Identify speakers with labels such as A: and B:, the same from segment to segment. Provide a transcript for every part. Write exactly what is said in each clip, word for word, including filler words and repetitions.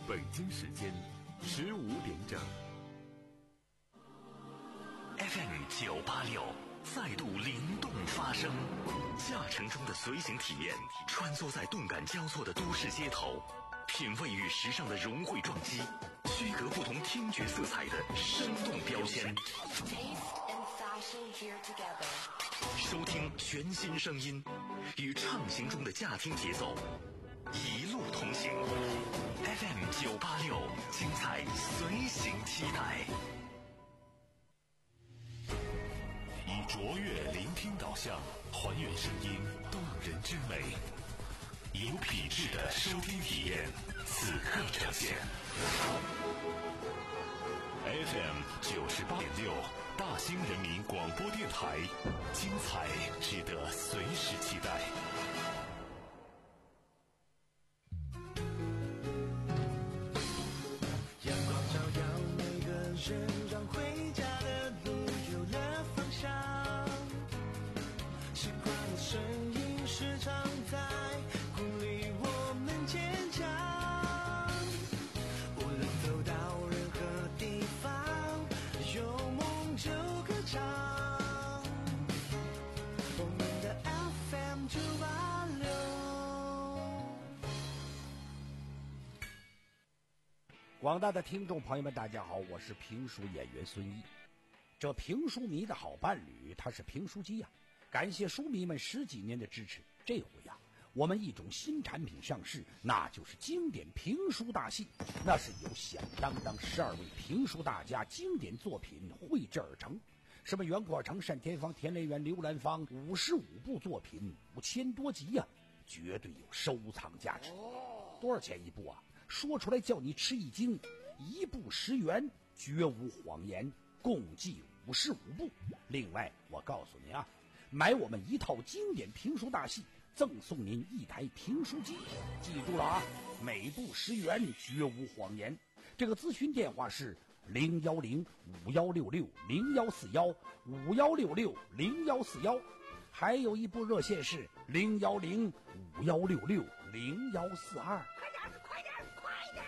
A: 北京时间十五点整。
B: F M 九八六再度灵动发声，驾乘中的随行体验，穿梭在动感交错的都市街头，品味与时尚的融汇撞击，区隔不同听觉色彩的生动标签。收听全新声音，与畅行中的驾听节奏，一路同行。F M 九八六，精彩随行期待。
A: 以卓越聆听导向，还原声音动人之美，有品质的收听体验，此刻呈现。F M 九十八点六，大兴人民广播电台，精彩值得随时期待。
C: 阳光照耀每个人，让回家的路有了方向。习惯的声音时常在鼓励我们坚强。无论走到任何地方，有梦就歌唱。我们的 F M 九八六。
D: 广大的听众朋友们，大家好，我是评书演员孙一。这评书迷的好伴侣，他是评书机呀、啊。感谢书迷们十几年的支持，这回呀、啊，我们一种新产品上市，那就是经典评书大戏。那是由响当当十二位评书大家经典作品绘制而成，什么袁阔成、单田芳、田连元、刘兰芳，五十五部作品，五千多集呀、啊，绝对有收藏价值。多少钱一部啊？说出来叫你吃一惊，一部十元，绝无谎言，共计五十五部。另外我告诉您啊，买我们一套经典评书大戏，赠送您一台评书机。记住了啊，每部十元，绝无谎言。这个咨询电话是零幺零五幺六六零幺四幺五幺六六零幺四幺，还有一部热线是零幺零五幺六六零幺四二。
E: 快点，快点，快点！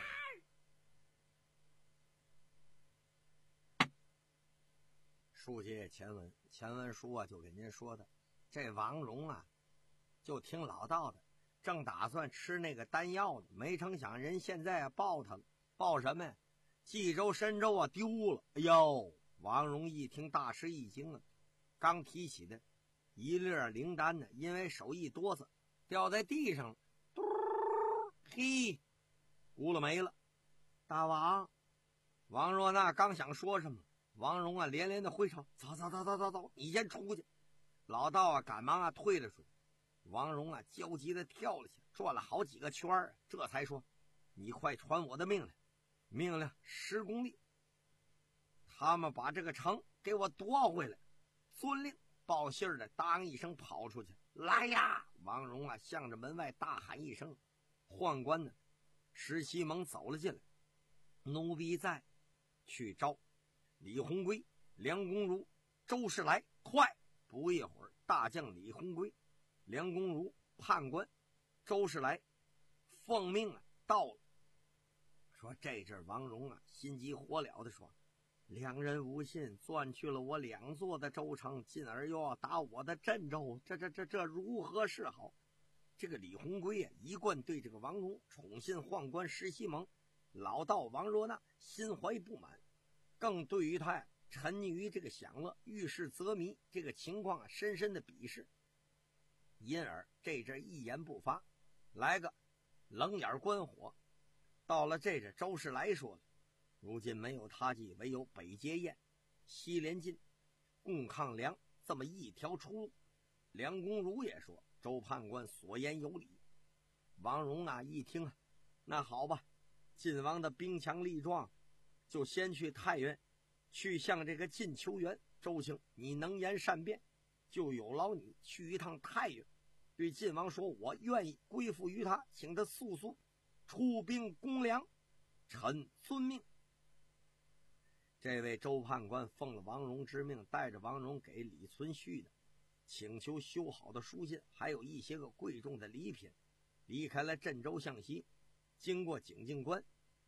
F: 书接前文，前文书啊就给您说的，这王荣啊，就听老道的，正打算吃那个丹药呢，没成想人现在啊报他了，报什么呀？冀州神州啊丢了！哎呦，王荣一听大吃一惊啊，刚提起的一粒灵丹呢，因为手一哆嗦，掉在地上了，嘟，嘿，咕了没了。大王，王若娜刚想说什么，王荣啊连连的挥手，走走走走走走，你先出去。老道啊赶忙啊退了出去。王荣啊焦急的跳了起来，转了好几个圈儿，这才说，你快传我的命令，命令十公里，他们把这个城给我夺回来。遵令。报信儿的当一声跑出去，来呀！王荣啊向着门外大喊一声，宦官呢石西蒙走了进来，奴婢在，去招李鸿规、梁公儒、周士来，快！不一会儿，大将李鸿规、梁公儒、判官周士来奉命啊到了。说这阵王荣啊心急火燎的说，两人无信，钻去了我两座的州城，进而又要打我的镇州，这这这这如何是好？这个李鸿规啊，一贯对这个王荣宠信宦官石西蒙、老道王若娜心怀不满，更对于他呀沉溺于这个享乐、遇事则迷这个情况啊深深的鄙视，因而这阵一言不发，来个冷眼观火。到了这阵，周士来说了，如今没有他计，唯有北接燕，西连晋，共抗梁这么一条出路。梁公儒也说，周判官所言有理。王荣啊一听啊，那好吧，晋王的兵强力壮，就先去太原，去向这个晋求援。周卿，你能言善辩，就有劳你去一趟太原，对晋王说，我愿意归附于他，请他速速出兵攻梁，臣遵命。这位周判官奉了王荣之命，带着王荣给李存勖的请求修好的书信，还有一些个贵重的礼品，离开了镇州向西，经过景靖关，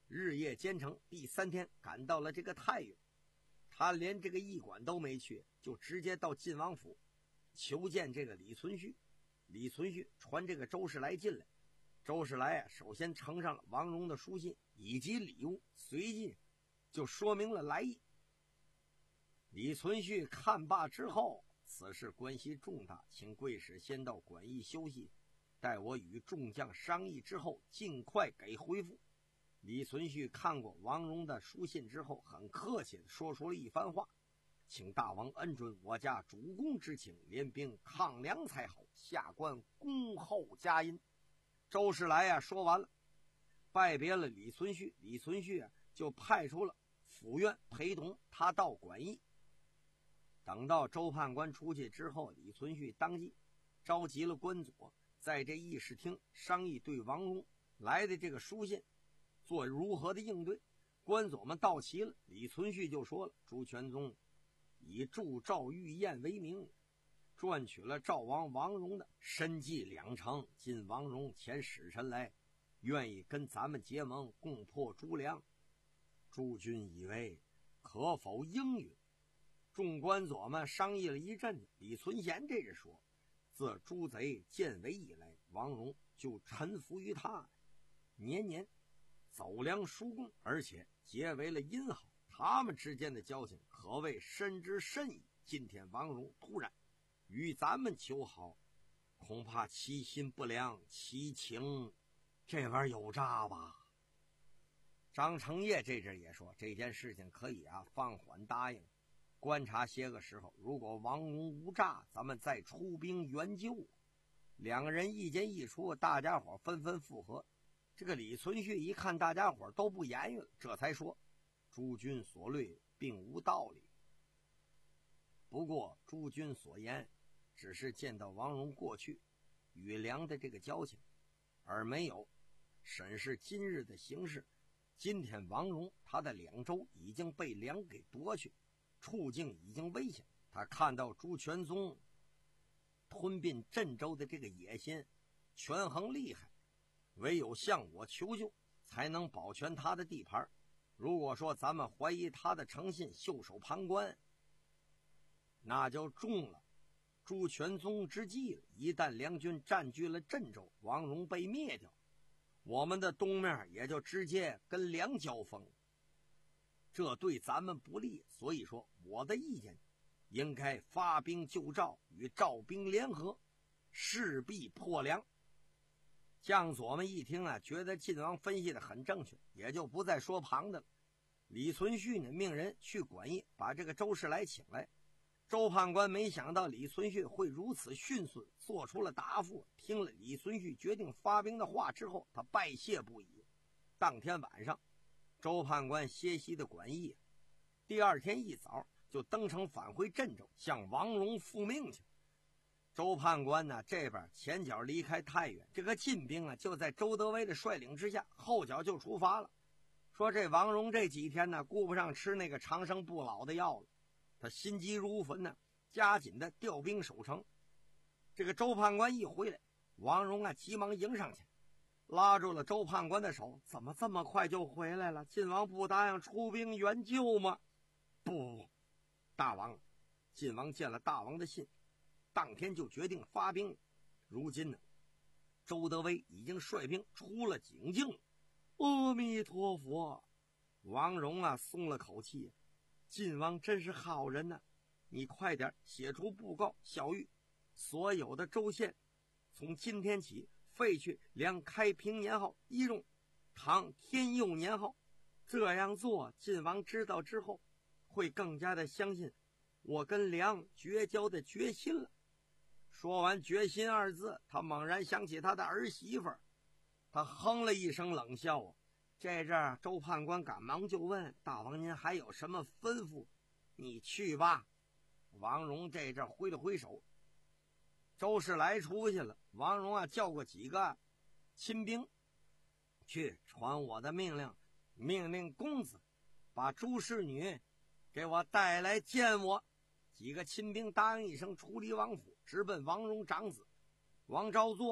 F: 日夜兼程，第三天赶到了这个太原。他连这个驿馆都没去，就直接到晋王府求见这个李存勖。李存勖传这个周士来进来，周士来啊，首先呈上了王戎的书信以及礼物，随即就说明了来意。李存勖看罢之后，此事关系重大，请贵使先到馆驿休息，待我与众将商议之后，尽快给回复。李存勖看过王戎的书信之后，很客气地说出了一番话，请大王恩准我家主公之请，联兵抗梁才好，下官恭候佳音。周士来啊说完了，拜别了李存勖，李存勖啊就派出了府院陪同他到馆驿。等到周判官出去之后，李存勖当即召集了官佐，在这议事厅商议对王戎来的这个书信做如何的应对。官佐们到齐了，李存勖就说了，朱全宗以助赵玉燕为名，赚取了赵王王戎的身计两成，今王戎遣使臣来，愿意跟咱们结盟，共破朱梁。诸君以为可否应允？众官佐们商议了一阵子，李存贤这着说，自朱贼建为以来，王戎就臣服于他，年年走粮输贡，而且结为了姻好，他们之间的交情可谓深之甚矣。今天王戎突然与咱们求好，恐怕其心不良，其情这玩意儿有诈吧。张承业这阵也说，这件事情可以啊放缓答应，观察些个时候，如果王戎无诈，咱们再出兵援救。两个人意见一出，大家伙纷纷附和。这个李存勖一看大家伙都不言语了，这才说，诸君所虑并无道理，不过诸君所言只是见到王戎过去与梁的这个交情，而没有审视今日的形势。今天王戎他的两州已经被梁给夺去，处境已经危险，他看到朱全宗吞并镇州的这个野心权衡厉害，唯有向我求救才能保全他的地盘。如果说咱们怀疑他的诚信，袖手旁观，那就中了朱全宗之计了。一旦梁军占据了镇州，王戎被灭掉，我们的东面也就直接跟梁交锋，这对咱们不利。所以说我的意见应该发兵救赵，与赵兵联合，势必破梁。将佐们一听啊，觉得晋王分析的很正确，也就不再说旁的了。李存勖呢，命人去馆驿把这个周士来请来。周判官没想到李存勖会如此迅速做出了答复，听了李存勖决定发兵的话之后，他拜谢不已。当天晚上，周判官歇息的馆驿，第二天一早就登城返回镇州，向王戎复命去。周判官呢，这边前脚离开太原，这个晋兵啊就在周德威的率领之下，后脚就出发了。说这王戎这几天呢，顾不上吃那个长生不老的药了，他心急如焚呢，加紧的调兵守城。这个周判官一回来，王戎啊急忙迎上去，拉住了周判官的手，怎么这么快就回来了？晋王不答应出兵援救吗？不，大王，晋王见了大王的信，当天就决定发兵。如今呢，周德威已经率兵出了景靖了。阿弥陀佛！王戎啊松了口气，晋王真是好人呢、啊！你快点写出布告，小谕所有的州县，从今天起废去梁开平年号，一用唐天佑年号。这样做，晋王知道之后，会更加的相信我跟梁绝交的决心了。说完决心二字，他猛然想起他的儿媳妇儿，他哼了一声冷笑啊。这阵儿周判官赶忙就问，大王您还有什么吩咐？你去吧。王戎这阵挥了挥手，周士来出去了。王戎啊叫过几个亲兵去传我的命令，命令公子把朱氏女给我带来见我。几个亲兵答应一声，出离王府，直奔王戎长子王昭作。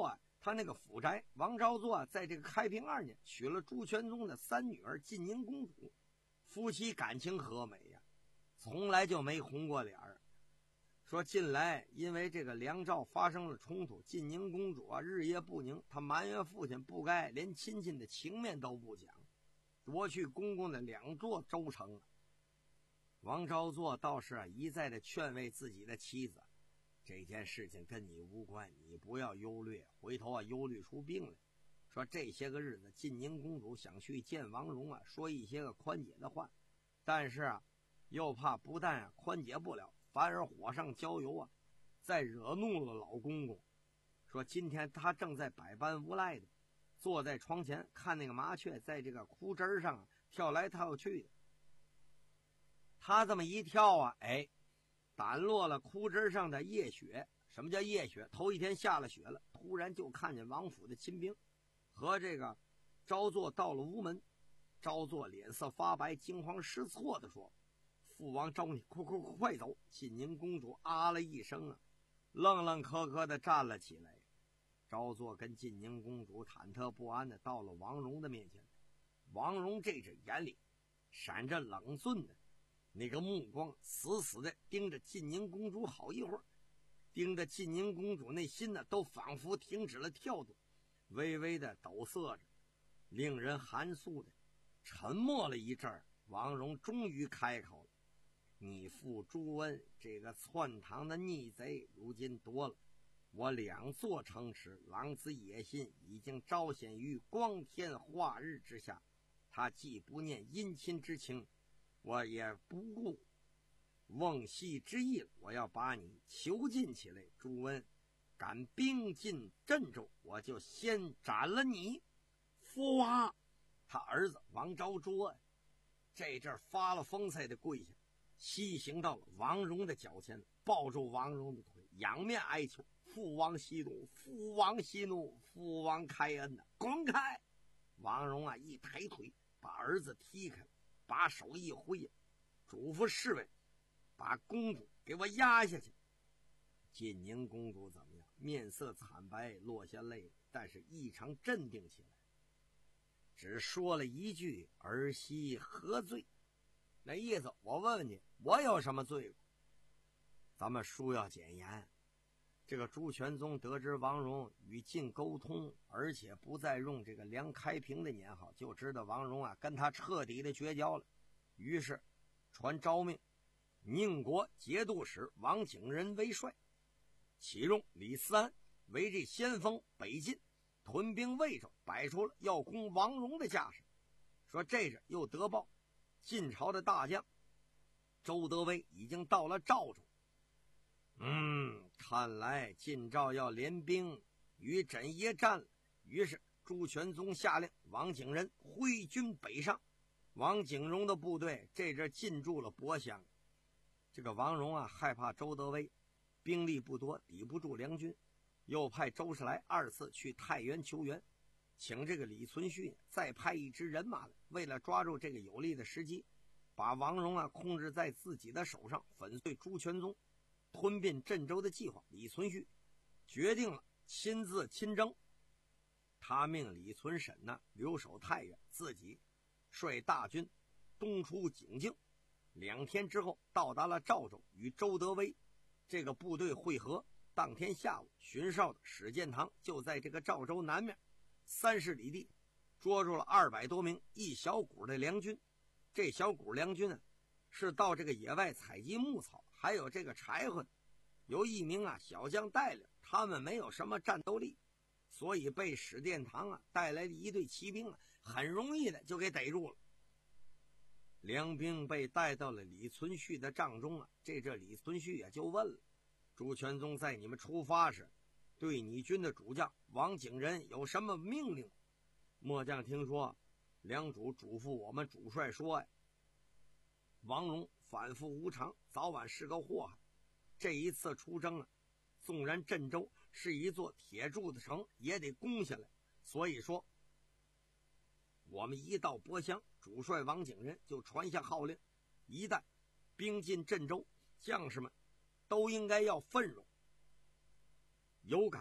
F: 他那个府宅，王昭作在这个开平二年娶了朱全宗的三女儿晋宁公主，夫妻感情和美呀、啊，从来就没红过脸儿。说近来因为这个梁赵发生了冲突，晋宁公主啊日夜不宁，她埋怨父亲不该连亲戚的情面都不讲，夺去公公的两座州城。王昭作倒是啊一再的劝慰自己的妻子，这件事情跟你无关，你不要忧虑，回头啊忧虑出病来。说这些个日子晋宁公主想去见王戎啊，说一些个宽解的话，但是啊又怕不但啊宽解不了，反而火上浇油啊，再惹怒了老公公。说今天他正在百般无赖的坐在床前，看那个麻雀在这个枯枝上、啊、跳来跳去的。他这么一跳啊，哎，掸落了枯枝上的夜雪。什么叫夜雪？头一天下了雪了，突然就看见王府的亲兵和这个昭作到了屋门。昭作脸色发白，惊慌失措地说：“父王召你，快快快走！”晋宁公主啊了一声啊，愣愣磕磕地站了起来。昭作跟晋宁公主忐忑不安地到了王戎的面前。王戎这只眼里闪着冷峻的那个目光，死死地盯着晋宁公主好一会儿，盯着晋宁公主那心呢都仿佛停止了跳动，微微的抖擞着，令人寒肃的沉默了一阵儿。王戎终于开口了：“你父朱温这个篡唐的逆贼，如今夺了我两座城池，狼子野心已经彰显于光天化日之下。他既不念姻亲之情，我也不顾瓮系之意了，我要把你囚禁起来。朱温敢兵进镇州，我就先斩了你。”父王！他儿子王昭卓这阵发了疯似的跪下，西行到了王戎的脚前，抱住王戎的腿，仰面哀求：“父王息怒，父王息怒，父王开恩呐，滚开！”王戎啊一抬腿把儿子踢开，把手一挥，嘱咐侍卫把公主给我压下去。晋宁公主怎么样？面色惨白，落下泪，但是异常镇定起来，只说了一句：“儿媳何罪？”那意思我问问你，我有什么罪过？咱们书要简言。这个朱全宗得知王戎与晋沟通，而且不再用这个梁开平的年号，就知道王戎啊跟他彻底的绝交了，于是传诏命，宁国节度使王景仁为帅，启用李思安为这先锋北进，屯兵魏州，摆出了要攻王戎的架势。说这阵又得报，晋朝的大将周德威已经到了赵州。嗯，看来晋赵要联兵与枕耶战了。于是朱全宗下令王景仁挥军北上。王景荣的部队这阵进驻了博襄。这个王戎啊害怕周德威兵力不多，抵不住梁军，又派周士来二次去太原求援，请这个李存勖再派一支人马来，为了抓住这个有利的时机，把王戎啊控制在自己的手上，粉碎朱全宗吞并镇州的计划。李存勖决定了亲自亲征，他命李存审呢留守太原，自己率大军东出景靖。两天之后到达了赵州，与周德威这个部队会合。当天下午，巡哨的史建堂就在这个赵州南面三十里地捉住了二百多名一小股的梁军。这小股梁军啊是到这个野外采集牧草还有这个柴火，由一名啊小将带领，他们没有什么战斗力，所以被史殿堂啊带来的一队骑兵啊很容易的就给逮住了。梁兵被带到了李存勖的帐中啊，这这李存勖也就问了：朱全宗在你们出发时对你军的主将王景仁有什么命令？末将听说梁主嘱咐我们主帅说呀，王戎反复无常，早晚是个祸害。这一次出征啊，纵然镇州是一座铁柱子城，也得攻下来。所以说我们一到博襄，主帅王景仁就传下号令，一旦兵进镇州，将士们都应该要奋勇有感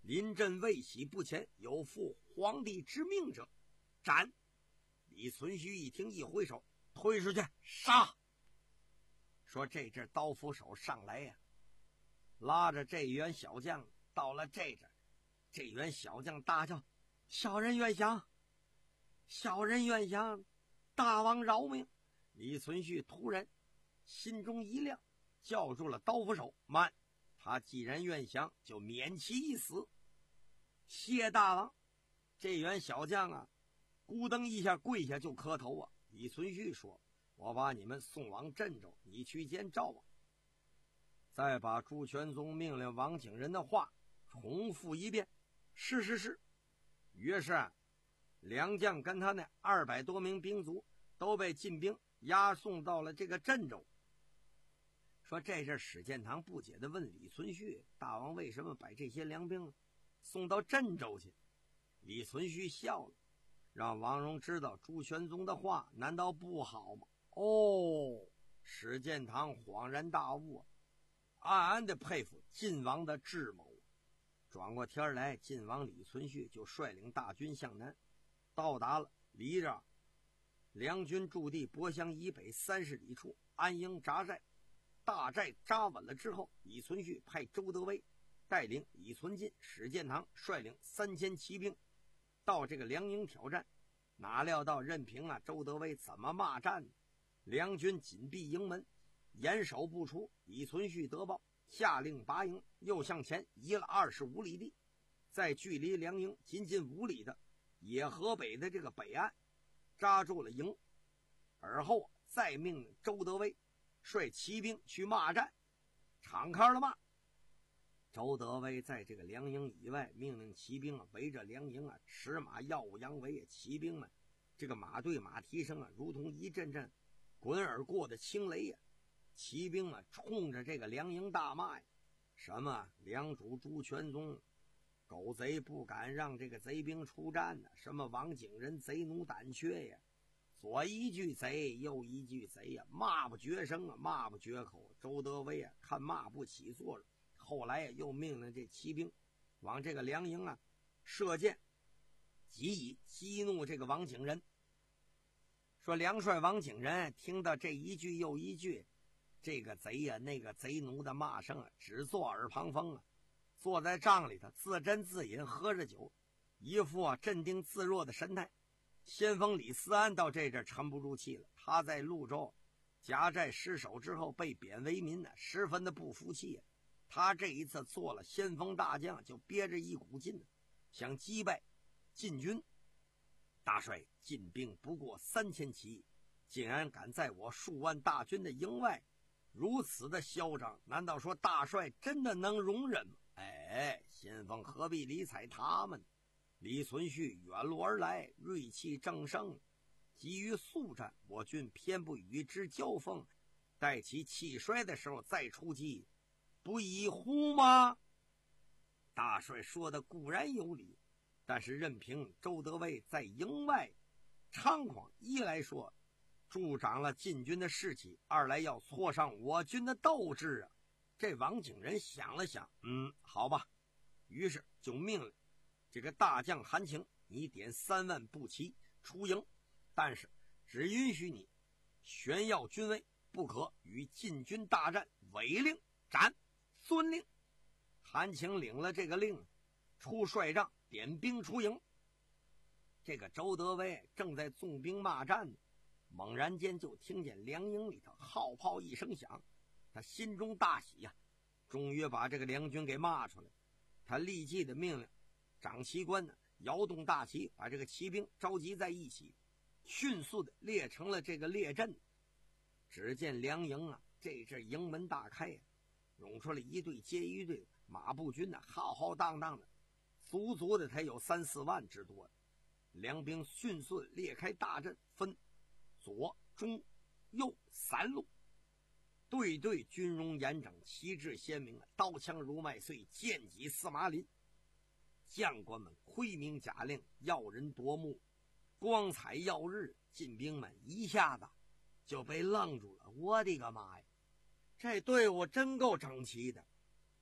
F: 临阵未喜不前，有负皇帝之命者，斩！李存勖一听，一挥手，推出去杀！说这阵刀斧手上来呀、啊，拉着这员小将到了这阵，这员小将大叫：“小人愿降，小人愿降，大王饶命！”李存勖突然心中一亮，叫住了刀斧手：“慢！他既然愿降，就免其一死。”谢大王！这员小将啊，咕噔一下跪下就磕头啊。李存勖说：“我把你们送往镇州，你去见赵王。”再把朱全宗命令王景仁的话重复一遍。是是是。于是啊，梁将跟他那二百多名兵卒都被晋兵押送到了这个镇州。说这阵史建堂不解地问李存勖：“大王为什么把这些良兵送到镇州去？”李存勖笑了，让王戎知道朱全宗的话难道不好吗？哦，史建堂恍然大悟啊，暗暗地佩服晋王的智谋。转过天来，晋王李存勖就率领大军向南，到达了离着梁军驻地博乡以北三十里处，安营扎寨。大寨扎稳了之后，李存勖派周德威带领李存进、史建堂率领三千骑兵到这个梁营挑战。哪料到任凭啊周德威怎么骂战呢？梁军紧闭营门，严守不出。李存勖得报，下令拔营，又向前移了二十五里地，在距离梁营仅仅五里的野河北的这个北岸扎住了营。而后再命令周德威率骑兵去骂战，敞开了骂。周德威在这个梁营以外命令骑兵啊围着梁营啊驰马耀武扬威啊，骑兵们这个马队马蹄声啊如同一阵阵滚而过的轻雷呀、啊，骑兵啊冲着这个梁营大骂呀，什么梁主朱全宗狗贼不敢让这个贼兵出战呢、啊，什么王景仁贼奴胆怯呀，左一句贼右一句贼呀，骂不绝声啊，骂不绝口。周德威啊看骂不起作用，后来啊又命令这骑兵往这个梁营啊射箭，即以激怒这个王景仁。说梁帅王景仁听到这一句又一句这个贼呀、啊、那个贼奴的骂声啊，只作耳旁风啊，坐在帐里头自斟自饮，喝着酒，一副啊镇定自若的神态。先锋李思安到这阵沉不住气了，他在潞州夹寨失守之后被贬为民呢，十分的不服气。他这一次做了先锋大将，就憋着一股劲，想击败晋军。大帅，晋兵不过三千骑，竟然敢在我数万大军的营外如此的嚣张，难道说大帅真的能容忍吗？哎，先锋何必理睬他们？李存勖远路而来，锐气正盛，急于速战，我军偏不与之交锋，待其气衰的时候再出击，不宜乎吗？大帅说的固然有理，但是任凭周德威在营外猖狂，一来说助长了晋军的士气，二来要挫伤我军的斗志啊。这王景仁想了想，嗯，好吧，于是就命令这个大将韩情，你点三万步骑出营，但是只允许你炫耀军威，不可与晋军大战，违令斩。遵令。韩情领了这个令，出帅帐，点兵出营。这个周德威正在纵兵骂战呢，猛然间就听见梁营里头号炮一声响，他心中大喜呀、啊，终于把这个梁军给骂出来。他立即的命令长旗官呢摇动大旗，把这个骑兵召集在一起，迅速的列成了这个列阵。只见梁营啊，这阵营门大开呀、啊，涌出了一队接一队的马步军呢、啊，浩浩荡荡的，足足的才有三四万之多。梁兵迅速列开大阵，分左中右三路，队队军容严整，旗帜鲜明，刀枪如麦穗，剑戟似麻林。将官们挥名甲令，耀人夺目，光彩耀日。晋兵们一下子就被愣住了，我的个妈呀，这队伍真够整齐的。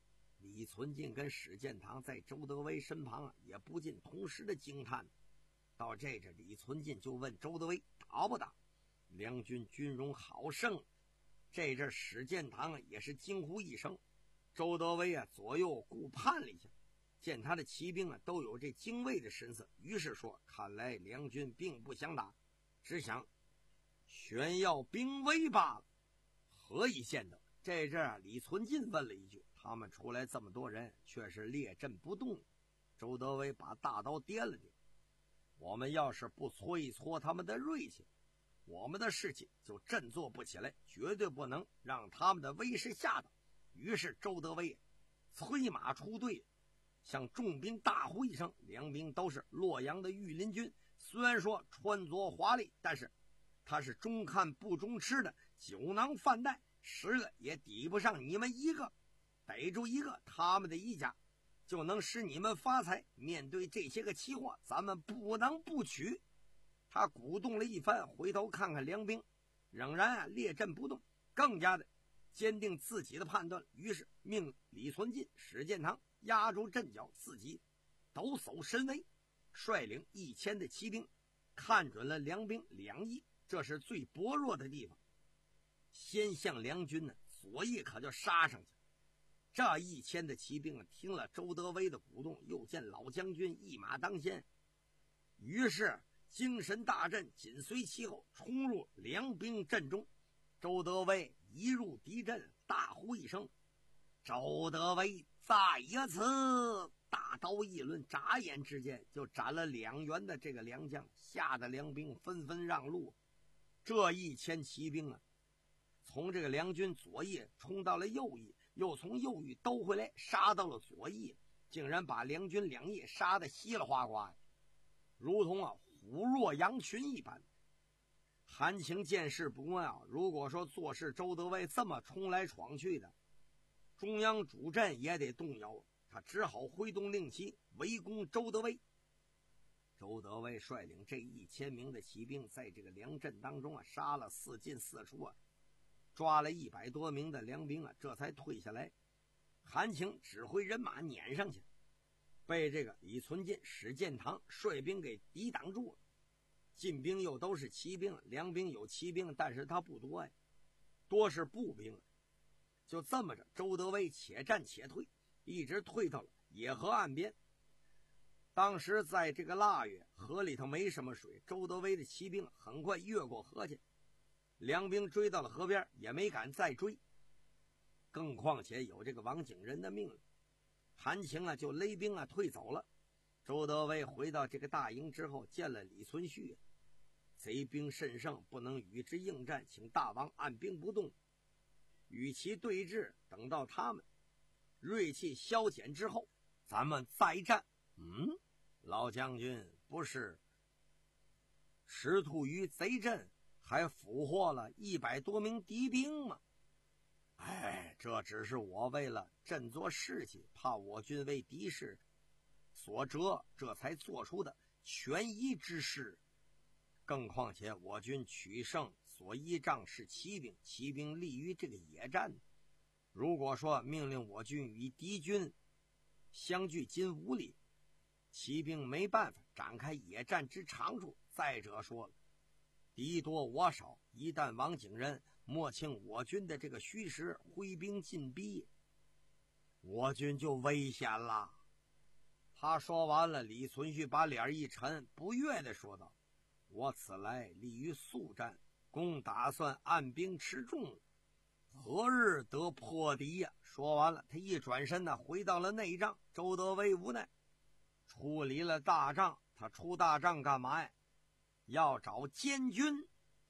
F: 李存进跟史建堂在周德威身旁啊，也不禁同时的惊叹。到这这李存进就问周德威打不打？梁军军容好盛。这阵史建堂啊也是惊呼一声。周德威啊左右顾盼了一下，见他的骑兵啊都有这精卫的神色，于是说：看来梁军并不想打，只想炫耀兵威罢了。何以见得？这阵啊李存进问了一句：他们出来这么多人，却是列阵不动。周德威把大刀掂了掂：我们要是不搓一搓他们的锐气，我们的士气就振作不起来，绝对不能让他们的威势吓到。于是周德威催马出队，向众兵大呼一声。两兵都是洛阳的御林军，虽然说穿着华丽，但是他是中看不中吃的酒囊饭袋，十个也抵不上你们一个。逮住一个他们的一家，就能使你们发财。面对这些个奇货，咱们不能不取。他鼓动了一番，回头看看梁兵，仍然啊列阵不动，更加的坚定自己的判断。于是命李存进、史建堂压住阵脚，自己抖擞神威，率领一千的骑兵，看准了梁兵两翼，这是最薄弱的地方，先向梁军呢左翼可就杀上去。这一千的骑兵听了周德威的鼓动，又见老将军一马当先，于是精神大振，紧随其后，冲入梁兵阵中。周德威一入敌阵，大呼一声：周德威在一此！大刀一抡，眨眼之间就斩了两员的这个梁将，吓得梁兵纷纷让路。这一千骑兵啊，从这个梁军左翼冲到了右翼，又从右翼兜回来，杀到了左翼，竟然把梁军两翼杀得稀里哗哗，如同啊虎若羊群一般。韩情见势不妙，如果说做事周德威这么冲来闯去的，中央主阵也得动摇，他只好挥动令旗围攻周德威。周德威率领这一千名的骑兵，在这个梁阵当中啊，杀了四进四出啊，抓了一百多名的梁兵啊，这才退下来。韩情指挥人马撵上去，被这个李存进、史建堂率兵给抵挡住了。进兵又都是骑兵，梁兵有骑兵，但是他不多呀，多是步兵。就这么着，周德威且战且退，一直退到了野河岸边。当时在这个腊月，河里头没什么水，周德威的骑兵很快越过河去，梁兵追到了河边，也没敢再追。更况且有这个王景仁的命令，韩情啊就勒兵啊退走了。周德威回到这个大营之后，见了李存勖，贼兵甚盛，不能与之应战，请大王按兵不动，与其对峙，等到他们锐气消减之后，咱们再战。嗯，老将军不是识途于贼阵，还俘获了一百多名敌兵吗？哎，这只是我为了振作士气，怕我军为敌势所折，这才做出的权宜之事。更况且我军取胜所依仗是骑兵，骑兵立于这个野战，如果说命令我军与敌军相距近五里，骑兵没办法展开野战之长处。再者说了，敌多我少，一旦王景仁摸清我军的这个虚实，挥兵进逼，我军就危险了。他说完了，李存勖把脸一沉，不悦地说道：我此来立于速战，公打算按兵持重，何日得破敌呀？说完了，他一转身呢，回到了内帐。周德威无奈，出离了大帐。他出大帐干嘛呀？要找监军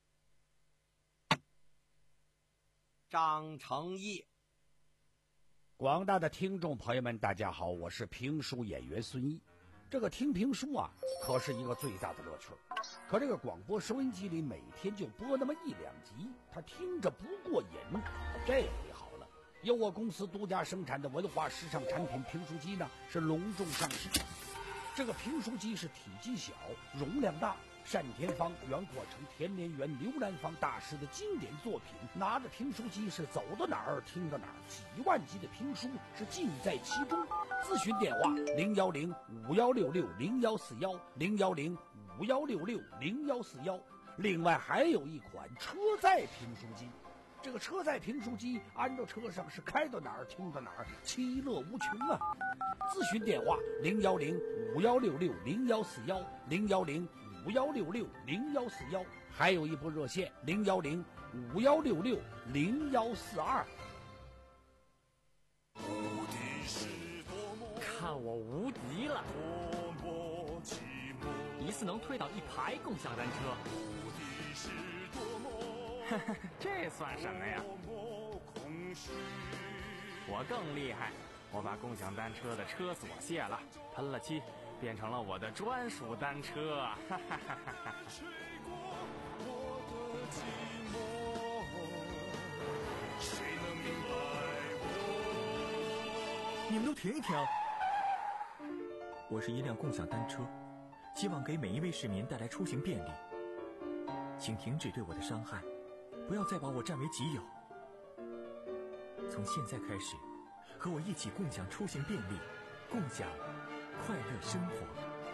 F: 张承业。
D: 广大的听众朋友们，大家好，我是评书演员孙毅。这个听评书啊，可是一个最大的乐趣。可这个广播收音机里每天就播那么一两集，他听着不过瘾。这回好了，由我公司独家生产的文化时尚产品评书机呢，是隆重上市。这个评书机是体积小、容量大， 单田芳、袁阔成、田连元、刘兰芳大师的经典作品，拿着评书机是走到哪儿听到哪儿，几万集的评书是尽在其中。咨询电话零幺零五幺六六零幺四幺零幺零五幺六六零幺四幺。另外还有一款车载评书机，这个车载评书机安到车上是开到哪儿听到哪儿，其乐无穷啊！咨询电话零幺零五幺六六零幺四幺零幺零五幺六六零幺四幺，还有一部热线零幺零五幺六六零幺四二。
G: 看我无敌了！一次能推倒一排共享单车。这算什么呀？我更厉害，我把共享单车的车锁卸了，喷了漆，变成了我的专属单车。哈哈哈哈哈！
H: 你们都停一停！我是一辆共享单车，希望给每一位市民带来出行便利。请停止对我的伤害，不要再把我占为己有。从现在开始，和我一起共享出行便利，共享快乐生活。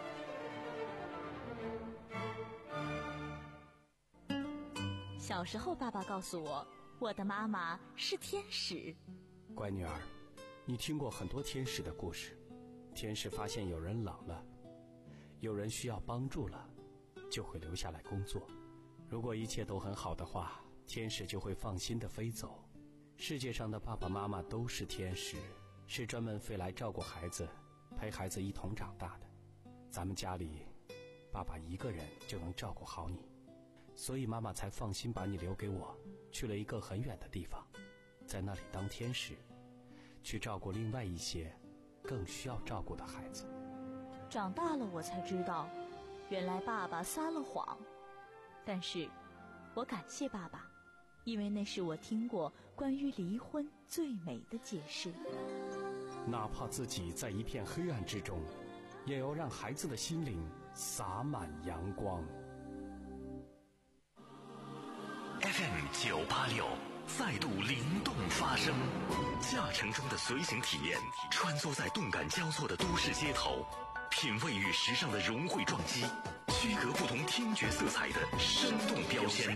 I: 小时候，爸爸告诉我，我的妈妈是天使。
J: 乖女儿，你听过很多天使的故事。天使发现有人冷了，有人需要帮助了，就会留下来工作。如果一切都很好的话，天使就会放心地飞走。世界上的爸爸妈妈都是天使，是专门飞来照顾孩子，陪孩子一同长大的。咱们家里，爸爸一个人就能照顾好你，所以妈妈才放心把你留给我，去了一个很远的地方，在那里当天使，去照顾另外一些更需要照顾的孩子。
I: 长大了我才知道，原来爸爸撒了谎。但是我感谢爸爸，因为那是我听过关于离婚最美的解释。
J: 哪怕自己在一片黑暗之中，也要让孩子的心灵洒满阳光。
B: F M 九八六再度灵动发声，驾乘中的随行体验，穿梭在动感交错的都市街头，品味与时尚的融汇撞击，区隔不同听觉色彩的生动标签。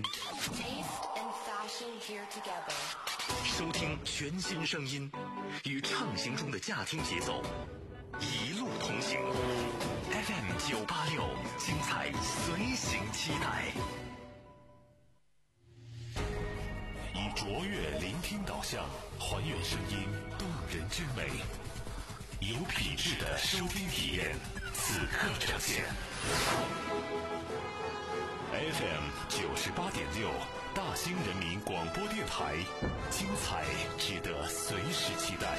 B: 收听全新声音，与畅行中的驾听节奏，一路同行。F M 九八六，精彩随行期待。
A: 以卓越聆听导向，还原声音动人之美，有品质的收听体验，此刻呈现。F M 九十八点六，大兴人民广播电台，精彩值得随时期待。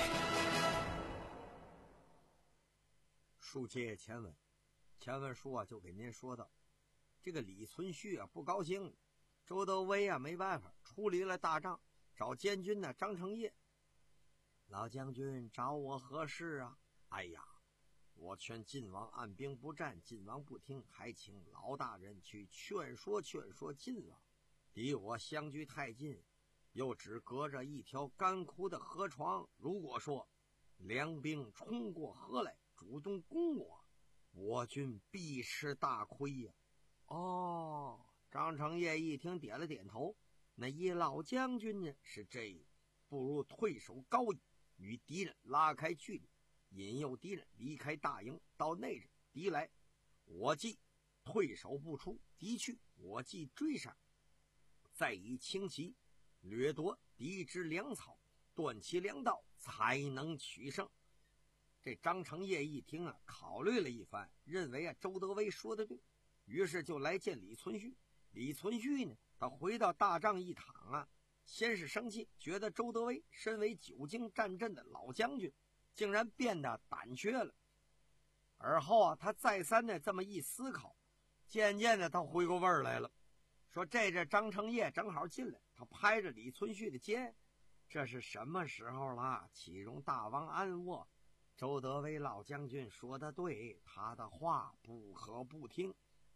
F: 书接前文，前文书啊就给您说到，这个李存勖啊不高兴。 周德威啊，没办法，处理了大仗，找监军呢、啊、张承业。老将军找我何事啊？哎呀，我劝晋王按兵不战，晋王不听，还请老大人去劝说劝说晋王。离我相距太近，又只隔着一条干枯的河床。如果说梁兵冲过河来，主动攻我，我军必吃大亏呀、啊！哦。 张承业一听，点了点头。那一老将军呢？是这，不如退守高邑，与敌人拉开距离，引诱敌人离开大营，到内阵。敌来，我既退守不出；敌去，我既追上。再以轻骑掠夺敌之粮草，断其粮道，才能取胜。这张承业一听啊，考虑了一番，认为啊周德威说的对，于是就来见李存勖。 李存勖呢，他回到大帐一躺啊，先是生气，觉得周德威身为久经战阵的老将军，竟然变得胆怯了。而后啊，他再三的这么一思考，渐渐的他回过味儿来了，说这这张承业正好进来，他拍着李存勖的肩，这是什么时候了？岂容大王安卧？周德威老将军说的对，他的话不可不听。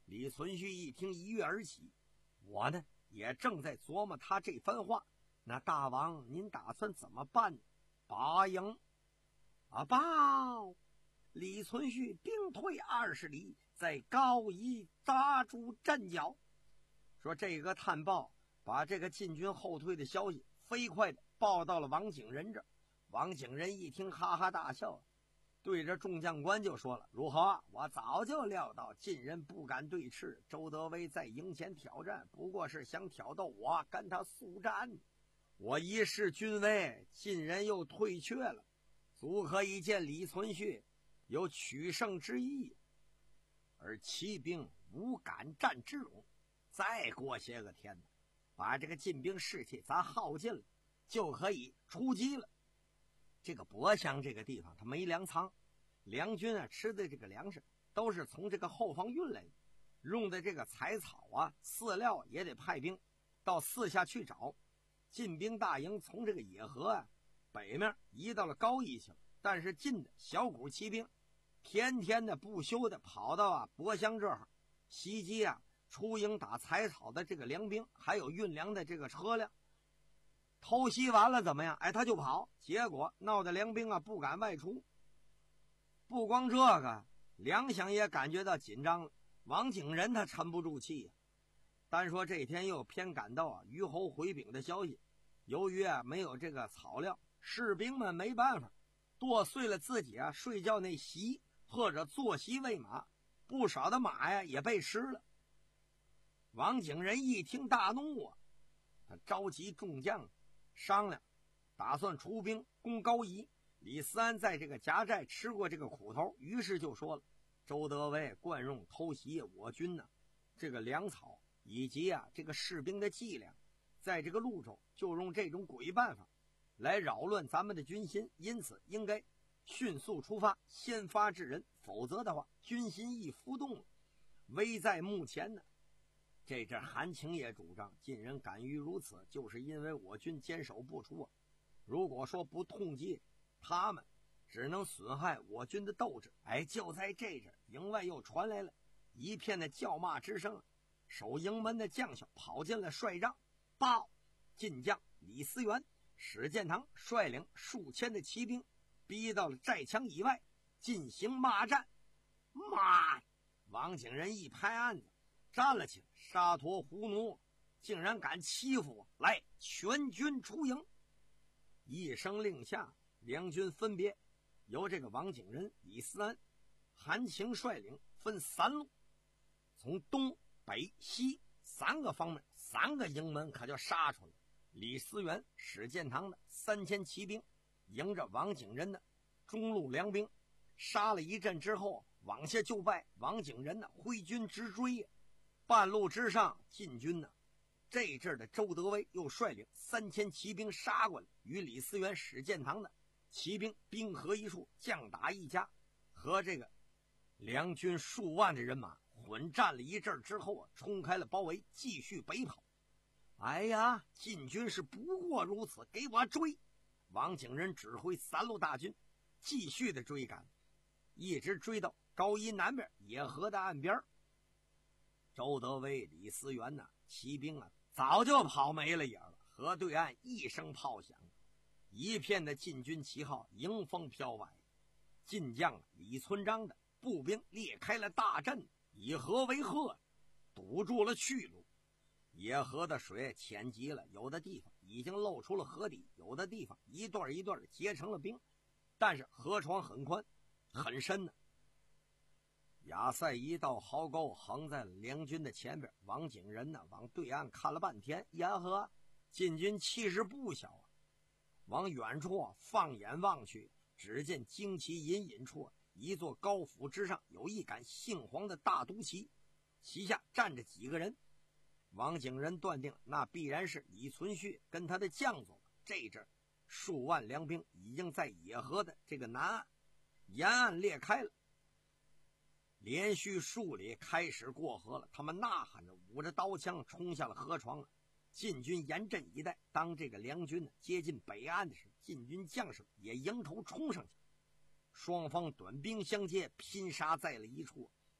F: 李存勖一听一跃而起，我呢也正在琢磨他这番话。那大王您打算怎么办？拔营啊，报！李存勖兵退二十里，在高邑扎住阵脚。说这个探报把这个晋军后退的消息飞快的报到了王景仁这。王景仁一听哈哈大笑，对着众将官就说了：如何？我早就料到晋人不敢对峙，周德威在营前挑战，不过是想挑逗我跟他速战。我一试军威，晋人又退却了，足可以见李存勖有取胜之意，而骑兵无敢战之勇。再过些个天呢，把这个晋兵士气咱耗尽了，就可以出击了。这个博乡这个地方它没粮仓，梁军啊吃的这个粮食都是从这个后方运来的，用的这个柴草啊饲料也得派兵到四下去找。晋兵大营从这个野河啊北面移到了高邑去了，但是晋的小股骑兵天天的不休的跑到啊博乡这儿袭击啊出营打柴草的这个粮兵，还有运粮的这个车辆。偷袭完了怎么样？哎，他就跑，结果闹得粮兵啊不敢外出。不光这个，粮饷也感觉到紧张了。王景仁他沉不住气呀、啊。单说这天又偏赶到啊虞侯回禀的消息，由于啊没有这个草料，士兵们没办法，剁碎了自己啊睡觉那席或者坐席喂马，不少的马呀也被吃了。王景仁一听大怒啊，他召集众将商量，打算出兵攻高邑。李思安在这个夹寨吃过这个苦头，于是就说了：周德威惯用偷袭我军呢、啊、这个粮草以及啊这个士兵的伎俩，在这个潞州就用这种鬼办法来扰乱咱们的军心，因此应该迅速出发，先发制人，否则的话军心一浮动，危在目前呢。这阵韩情也主张，晋人敢于如此，就是因为我军坚守不出啊。如果说不痛击他们，只能损害我军的斗志。哎，就在这阵，营外又传来了一片的叫骂之声。守营门的将校跑进了帅帐，报：晋将李思源、史建堂率领数千的骑兵逼到了寨墙以外，进行骂战。妈！王景仁一拍案子，站了起来，沙陀胡奴竟然敢欺负我！来，全军出营！一声令下，两军分别由这个王景仁、李思安、韩情率领，分三路，从东北西三个方面，三个营门可就杀出来。李思源、史建堂的三千骑兵迎着王景仁的中路粮兵，杀了一阵之后往下就拜。王景仁呢挥军直追呀，半路之上，晋军呢这阵的周德威又率领三千骑兵杀过来，与李思源、史建堂的骑兵兵合一处，将打一家，和这个梁军数万的人马混战了一阵之后啊，冲开了包围，继续北跑。哎呀，晋军是不过如此，给我追！王景仁指挥三路大军继续的追赶，一直追到高邑南边野河的岸边。周德威、李思源呢，骑兵啊早就跑没了影了。河对岸一声炮响，一片的晋军旗号迎风飘摆。晋将李存璋的步兵裂开了大阵，以河为壑，堵住了去路。野河的水浅极了，有的地方已经露出了河底，有的地方一段一段的结成了冰，但是河床很宽很深呢。亚塞一道壕沟横在了梁军的前边，王景仁呢往对岸看了半天，呀呵，晋军气势不小啊。往远处啊放眼望去，只见旌旗隐隐处一座高府之上有一杆杏黄的大都旗，旗下站着几个人。王景仁断定那必然是李存勖跟他的将佐。这阵数万粮兵已经在野河的这个南岸沿岸裂开了，连续数里开始过河了。他们呐喊着，舞着刀枪冲下了河床了。晋军严阵以待，当这个梁军呢接近北岸的时候，晋军将士也迎头冲上去，双方短兵相接，拼杀在了一处。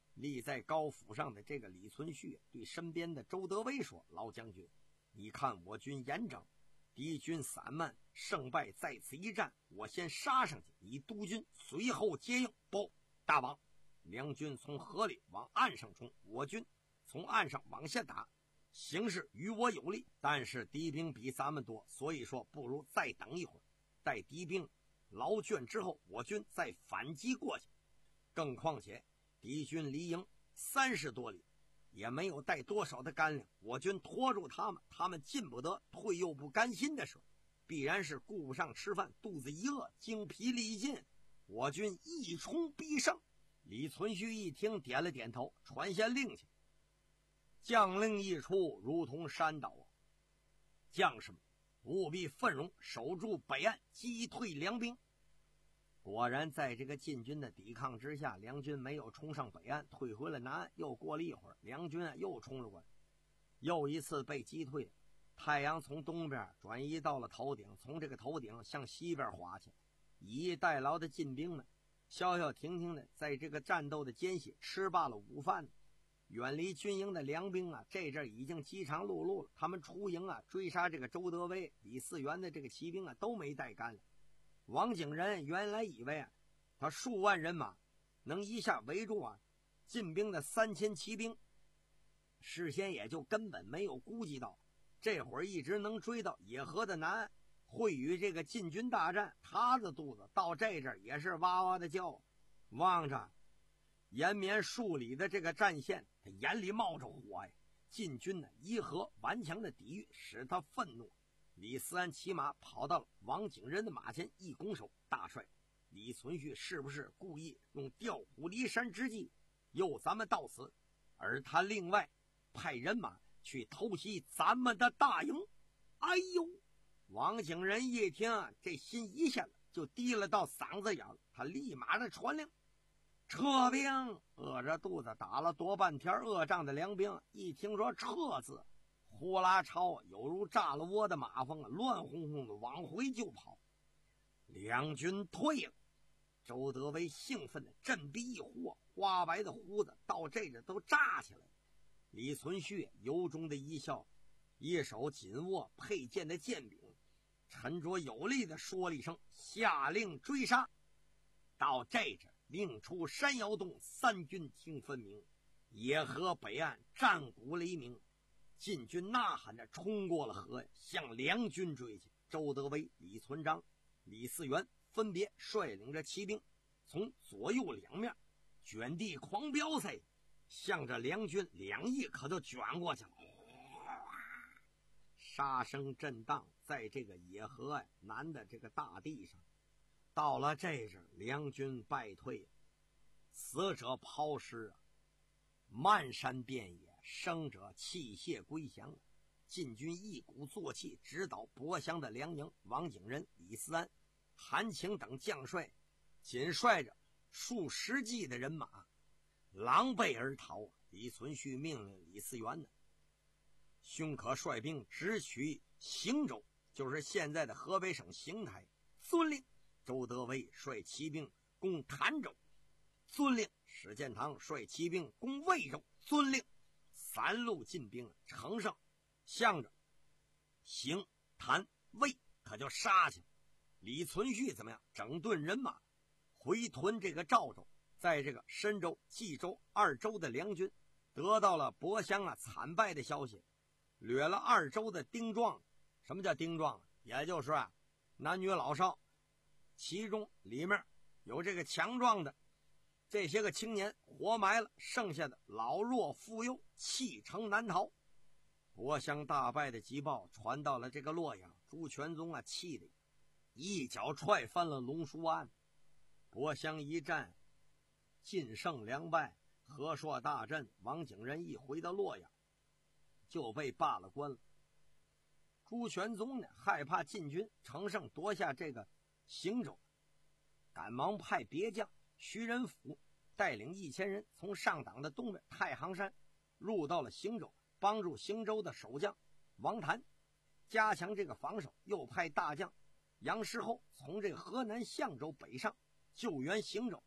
F: 立在高府上的这个李存勖对身边的周德威说：“老将军，你看我军严整，敌军散漫，胜败在此一战，我先杀上去，你督军随后接应。”不，大王，两军从河里往岸上冲，我军从岸上往下打，形势与我有利，但是敌兵比咱们多，所以说不如再等一会儿，待敌兵劳倦之后，我军再反击过去。更况且敌军离营三十多里，也没有带多少的干粮，我军拖住他们，他们进不得，退又不甘心的说，必然是顾不上吃饭，肚子一饿，精疲力尽，我军一冲必胜。李存勖一听，点了点头，传下令去。将令一出，如同山倒啊！将士们务必奋勇守住北岸，击退梁兵。果然在这个晋军的抵抗之下，梁军没有冲上北岸，退回了南岸。又过了一会儿，梁军啊又冲了过来，又一次被击退了。太阳从东边转移到了头顶，从这个头顶向西边滑去。以逸待劳的晋兵们消消停停的在这个战斗的间隙吃罢了午饭。远离军营的梁兵啊，这阵已经饥肠辘辘了。他们出营啊，追杀这个周德威、李嗣源的这个骑兵啊，都没带干粮。王景仁原来以为啊，他数万人马能一下围住啊晋兵的三千骑兵，事先也就根本没有估计到，这会儿一直能追到野河的南岸，会与这个晋军大战。他的肚子到这阵也是哇哇的叫，望着延绵数里的这个战线，他眼里冒着火呀。晋军呢伊河顽强的抵御，使他愤怒。李嗣安骑马跑到了王景仁的马前，一拱手：“大帅，李存勖是不是故意用调虎离山之计诱咱们到此，而他另外派人马去偷袭咱们的大营？”哎呦！王景仁一听，这心一下子就低了到嗓子眼了，他立马的传令撤兵。饿着肚子打了多半天恶仗的梁兵，一听说撤字，呼啦超有如炸了窝的马蜂，乱哄哄的往回就跑。两军退了。周德威兴奋的振臂一呼，花白的胡子到这着都炸起来。李存勖由衷的一笑，一手紧握佩剑的剑柄，沉着有力的说了一声：“下令追杀。”到这着令出山摇动，三军听分明，野河北岸战鼓雷鸣。晋军呐喊着冲过了河，向梁军追去。周德威、李存璋、李嗣源分别率领着骑兵，从左右两面卷地狂飙塞，向着梁军两翼可就卷过去了。杀声震荡，在这个野河呀南的这个大地上。到了这阵，梁军败退，死者抛尸啊，漫山遍野，生者弃械归降。晋军一鼓作气直捣博襄的梁营，王景仁、李嗣安、韩请等将帅紧率着数十骑的人马狼狈而逃。李存勖命令李嗣源呢，兄可率兵直取邢州，就是现在的河北省邢台。遵令。周德威率骑兵攻潭州，遵令。史建堂率骑兵攻魏州，遵令。三路进兵乘胜，向着邢、潭、魏可就杀去了。李存勖怎么样？整顿人马，回屯这个赵州。在这个深州、冀州二州的梁军得到了博襄啊惨败的消息，掠了二州的丁壮。什么叫丁壮？也就是啊男女老少，其中里面有这个强壮的这些个青年活埋了，剩下的老弱妇幼弃城难逃。博襄大败的急报传到了这个洛阳，朱全宗啊气的一脚踹翻了龙书案。博襄一战晋胜两败，和硕大震，王景仁一回到洛阳就被罢了官了。朱全宗呢害怕晋军乘胜夺下这个邢州，赶忙派别将徐仁甫带领一千人从上党的东边太行山入到了邢州，帮助邢州的守将王谭加强这个防守。又派大将杨师厚从这个河南象州北上救援邢州，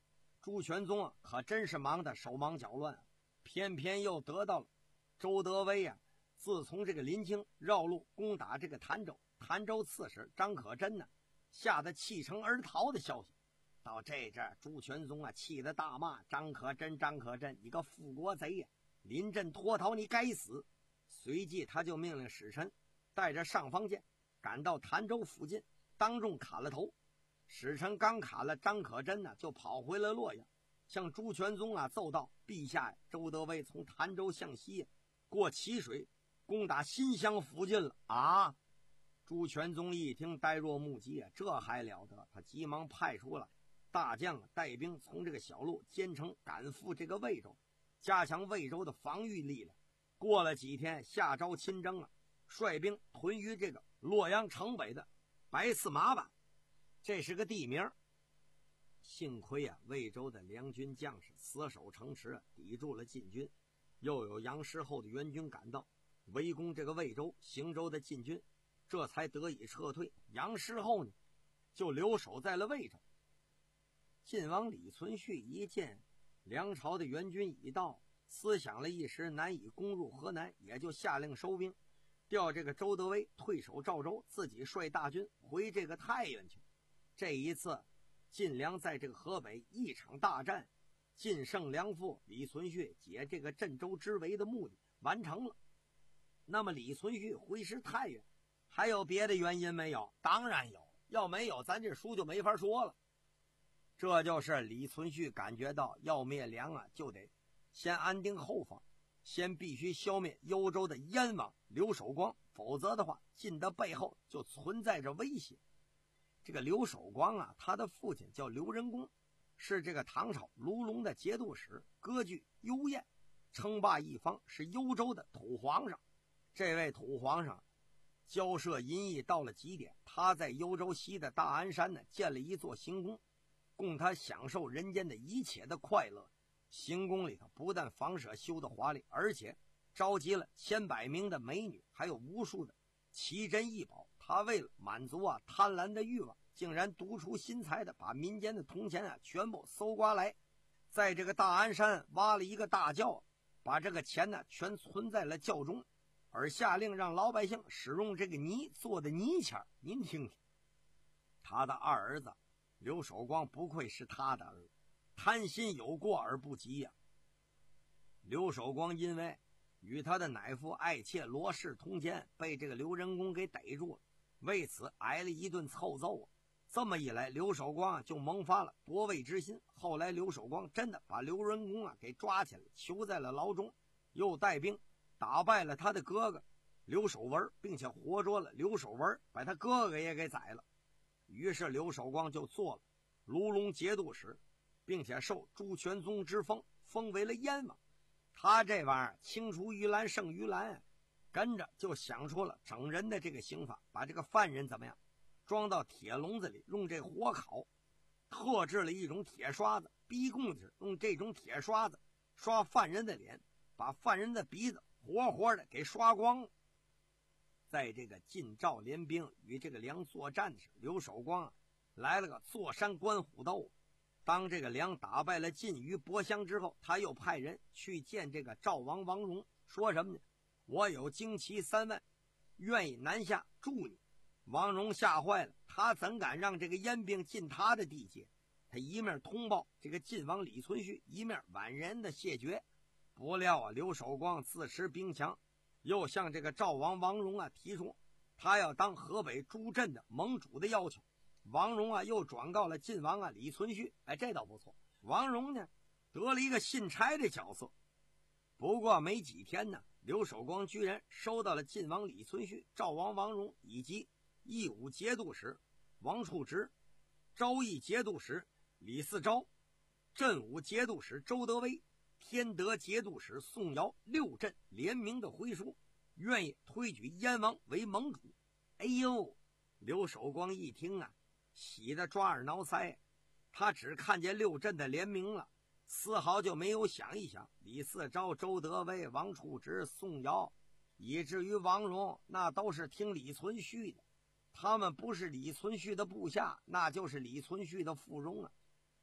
F: 朱全宗啊，可真是忙得手忙脚乱，偏偏又得到了周德威啊，自从这个临清绕路攻打这个潭州，潭州刺史张可真呢，吓得弃城而逃的消息。到这阵，朱全宗啊，气得大骂张可真，张可真，你个复国贼呀！临阵脱逃，你该死！随即他就命令使臣带着上方剑赶到潭州附近，当众砍了头。使臣刚砍了张可真呢，就跑回了洛阳，向朱全宗啊奏道：陛下，周德威从潭州向西过淇水，攻打新乡附近了啊！朱全宗一听，呆若木鸡啊，这还了得！他急忙派出了大将带兵从这个小路兼程赶赴这个魏州，加强魏州的防御力量。过了几天，下诏亲征啊，率兵屯于这个洛阳城北的白刺马坂，这是个地名。幸亏啊，魏州的梁军将士死守城池，抵住了晋军，又有杨师厚的援军赶到，围攻这个魏州、邢州的晋军，这才得以撤退。杨师厚呢，就留守在了魏州。晋王李存勖一见梁朝的援军已到，思想了一时，难以攻入河南，也就下令收兵，调这个周德威退守赵州，自己率大军回这个太原去。这一次晋梁在这个河北一场大战，晋胜梁父李存勖解这个镇州之围的目的完成了。那么李存勖回师太原还有别的原因没有？当然有，要没有咱这书就没法说了。这就是李存勖感觉到要灭梁啊，就得先安定后方，先必须消灭幽州的燕王刘守光，否则的话晋的背后就存在着威胁。这个刘守光啊，他的父亲叫刘仁恭，是这个唐朝卢龙的节度使，割据幽燕，称霸一方，是幽州的土皇上。这位土皇上骄奢淫逸到了极点，他在幽州西的大安山呢建了一座行宫，供他享受人间的一切的快乐。行宫里头不但房舍修得华丽，而且召集了千百名的美女，还有无数的奇珍异宝。他为了满足啊贪婪的欲望，竟然独出心裁的把民间的铜钱啊全部搜刮来，在这个大安山挖了一个大窖，把这个钱呢全存在了窖中，而下令让老百姓使用这个泥做的泥钱。您听听，他的二儿子刘守光不愧是他的儿子，贪心有过而不及呀、啊。刘守光因为与他的乃父爱妾罗氏通奸，被这个刘仁恭给逮住了，为此挨了一顿臭揍啊。这么一来，刘守光啊就萌发了夺位之心。后来刘守光真的把刘仁恭啊给抓起来，囚在了牢中，又带兵打败了他的哥哥刘守文，并且活捉了刘守文，把他哥哥也给宰了。于是刘守光就做了卢龙节度使，并且受朱全宗之封，封为了燕王。他这玩意儿青出于蓝胜于蓝，跟着就想出了整人的这个刑法，把这个犯人怎么样装到铁笼子里，用这火烤，特制了一种铁刷子，逼供子用这种铁刷子刷犯人的脸，把犯人的鼻子活活的给刷光了。在这个晋赵联兵与这个梁作战时，刘守光啊来了个坐山观虎斗。当这个梁打败了晋于博乡之后，他又派人去见这个赵王王戎，说什么呢？我有精骑三万，愿意南下助你。王戎吓坏了，他怎敢让这个燕兵进他的地界？他一面通报这个晋王李存勖，一面婉然的谢绝。不料啊，刘守光自持兵强，又向这个赵王王戎啊提出他要当河北诸镇的盟主的要求。王戎啊又转告了晋王啊李存勖，哎，这倒不错，王戎呢得了一个信差的角色。不过没几天呢，刘守光居然收到了晋王李存勖、赵王王戎以及义武节度使王处直、昭义节度使李嗣昭、镇武节度使周德威、天德节度使宋尧六镇联名的回书，愿意推举燕王为盟主。哎呦，刘守光一听啊，喜得抓耳挠腮，他只看见六镇的联名了，丝毫就没有想一想李嗣昭、周德威、王处直、宋尧，以至于王戎，那都是听李存勖的，他们不是李存勖的部下，那就是李存勖的附庸啊。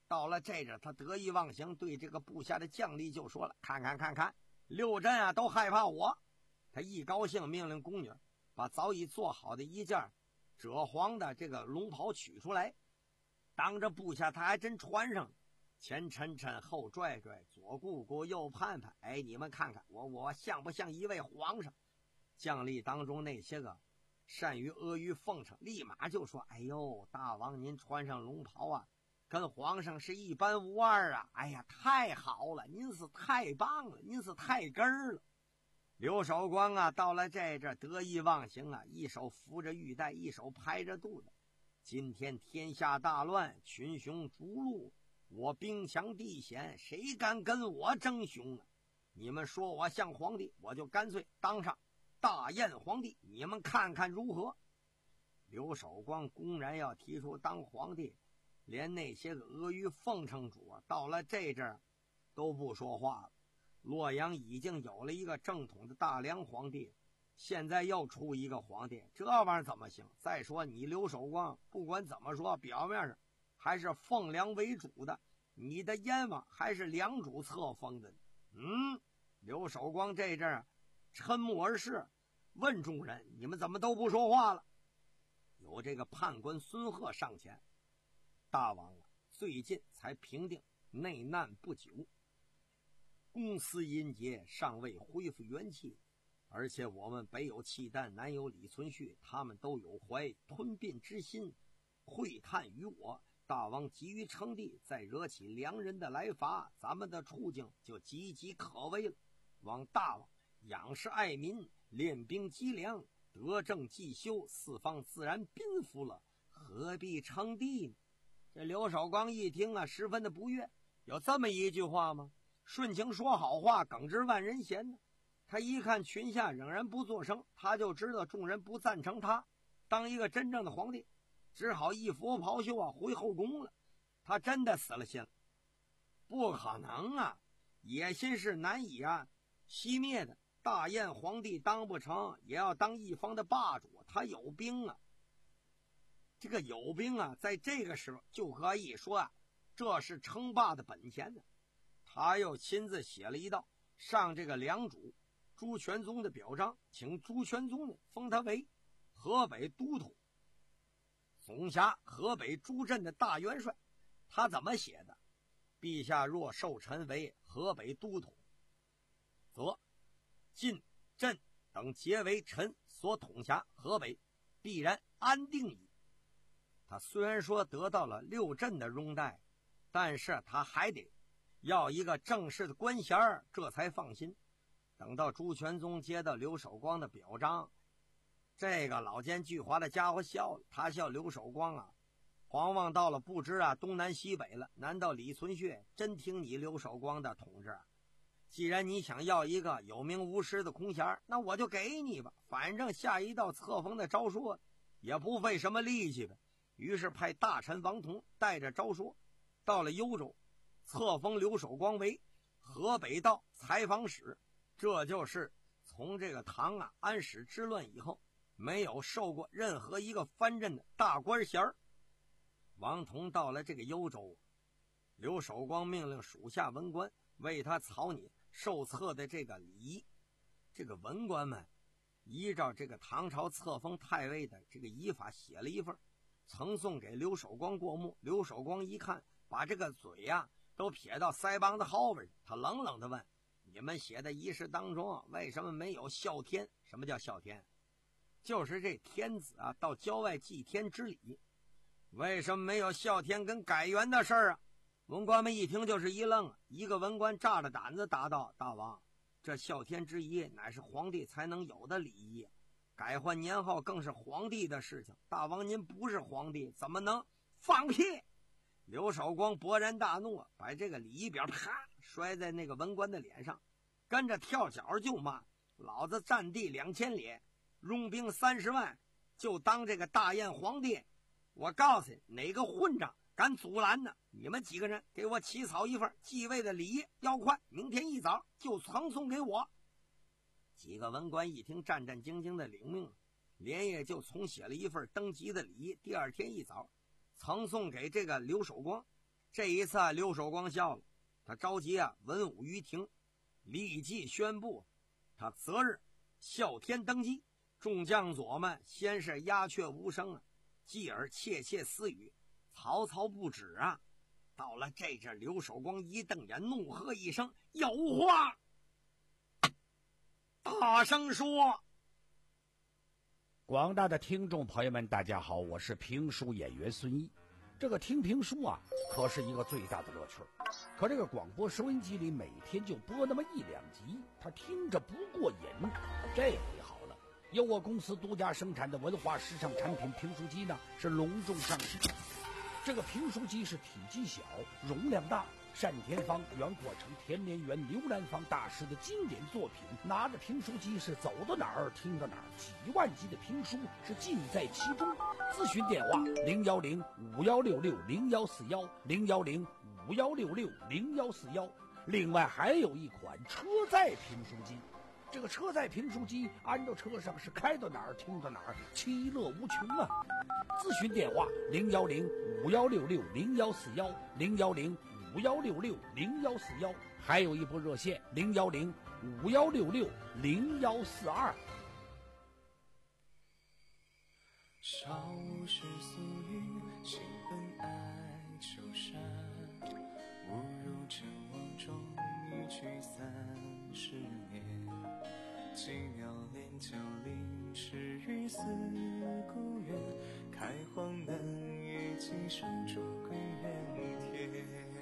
F: 到了这阵，他得意忘形，对这个部下的将吏就说了：“看看看看，六镇啊都害怕我。”他一高兴，命令宫女把早已做好的一件赭黄的这个龙袍取出来，当着部下他还真穿上了，前抻抻，后拽拽，左顾顾，右盼盼。哎，你们看看我我像不像一位皇上？将吏当中那些个善于阿谀奉承，立马就说：“哎呦，大王您穿上龙袍啊，跟皇上是一般无二啊！哎呀，太好了，您是太棒了，您是太根儿了。”刘守光啊，到了这这得意忘形啊，一手扶着玉带，一手拍着肚子。今天天下大乱，群雄逐鹿，我兵强地险，谁敢跟我争雄啊？你们说我像皇帝，我就干脆当上大燕皇帝，你们看看如何？刘守光公然要提出当皇帝，连那些个阿谀奉承主啊，到了这阵儿都不说话了。洛阳已经有了一个正统的大梁皇帝，现在又出一个皇帝，这玩意儿怎么行？再说你刘守光不管怎么说，表面上还是奉梁为主的，你的阎王还是梁主册封的。嗯，刘守光这阵儿瞠目而视，问众人：“你们怎么都不说话了？”有这个判官孙贺上前：“大王啊，最近才平定内难不久，公司阴节尚未恢复元气，而且我们北有契丹，南有李存勖，他们都有怀吞并之心，窥探于我。大王急于称帝，再惹起梁人的来伐，咱们的处境就岌岌可危了。望大王仰视爱民，练兵积粮，德政继修，四方自然宾服了，何必称帝呢？”这刘守光一听啊，十分的不悦。有这么一句话吗？顺情说好话，耿直万人嫌呢。他一看群下仍然不作声，他就知道众人不赞成他当一个真正的皇帝，只好一拂袍袖啊回后宫了。他真的死了心了。不可能啊，野心是难以啊熄灭的。大燕皇帝当不成，也要当一方的霸主，他有兵啊。这个有兵啊，在这个时候就可以说啊，这是称霸的本钱呢。他又亲自写了一道上这个梁主朱全宗的表彰，请朱全宗呢封他为河北都统，总辖河北诸镇的大元帅。他怎么写的？陛下若授臣为河北都统，则晋镇等皆为臣所统辖，河北必然安定矣。他虽然说得到了六镇的拥戴，但是他还得要一个正式的官衔，这才放心。等到朱全宗接到刘守光的表彰，这个老奸巨猾的家伙笑了，他笑刘守光啊，皇王到了不知啊东南西北了，难道李存勖真听你刘守光的统治啊？既然你想要一个有名无实的空衔，那我就给你吧，反正下一道册封的诏书也不费什么力气呗。于是派大臣王同带着诏书到了幽州，册封刘守光为河北道采访使。这就是从这个唐啊安史之乱以后没有受过任何一个藩镇的大官衔。王同到了这个幽州，刘守光命令属下文官为他草拟受册的这个礼仪。这个文官们依照这个唐朝册封太尉的这个仪法写了一份，呈送给刘守光过目。刘守光一看，把这个嘴呀、啊、都撇到腮帮子后边去，他冷冷地问：“你们写的仪式当中为什么没有孝天？”什么叫孝天？就是这天子啊到郊外祭天之礼，为什么没有孝天跟改元的事儿啊？文官们一听就是一愣啊。一个文官炸着胆子答道：“大王，这孝天之仪乃是皇帝才能有的礼仪，改换年号更是皇帝的事情。大王您不是皇帝，怎么能放屁？”刘守光勃然大怒，把这个礼仪表啪摔在那个文官的脸上，跟着跳脚就骂：“老子占地两千里，拥兵三十万，就当这个大燕皇帝！我告诉你，哪个混账敢阻拦呢？你们几个人给我起草一份继位的礼仪，要快，明天一早就呈送给我。”几个文官一听，战战兢兢的领命，连夜就重写了一份登基的礼仪。第二天一早呈送给这个刘守光。 这一次啊，刘守光笑了，他召集啊文武于庭，立即宣布他择日啸天登基。众将佐们先是鸦雀无声啊，继而窃窃私语，曹操不止啊。到了这阵，刘守光一瞪眼，怒喝一声：“有话大声说！”
D: 广大的听众朋友们，大家好，我是评书演员孙一。这个听评书啊，可是一个最大的乐趣。可这个广播收音机里每天就播那么一两集，他听着不过瘾。这回好了，由我公司独家生产的文化时尚产品评书机呢，是隆重上市。这个评书机是体积小，容量大，单田芳、袁阔成、田连元、刘兰芳大师的经典作品，拿着评书机是走到哪儿听到哪儿，几万集的评书是尽在其中。咨询电话零幺零五幺六六零幺四幺零幺零五幺六六零幺四幺。另外还有一款车载评书机，这个车载评书机安到车上是开到哪儿听到哪儿，其乐无穷啊！咨询电话零幺零五幺六六零幺四幺零幺零五幺六六零幺四幺，还有一部热线零幺零五幺六六零幺四二。
C: 少时宿云，心本爱秋山。误入尘网中，一去三十年。寂寥连九龄，是于思故园。开荒南野，寄生竹归原田。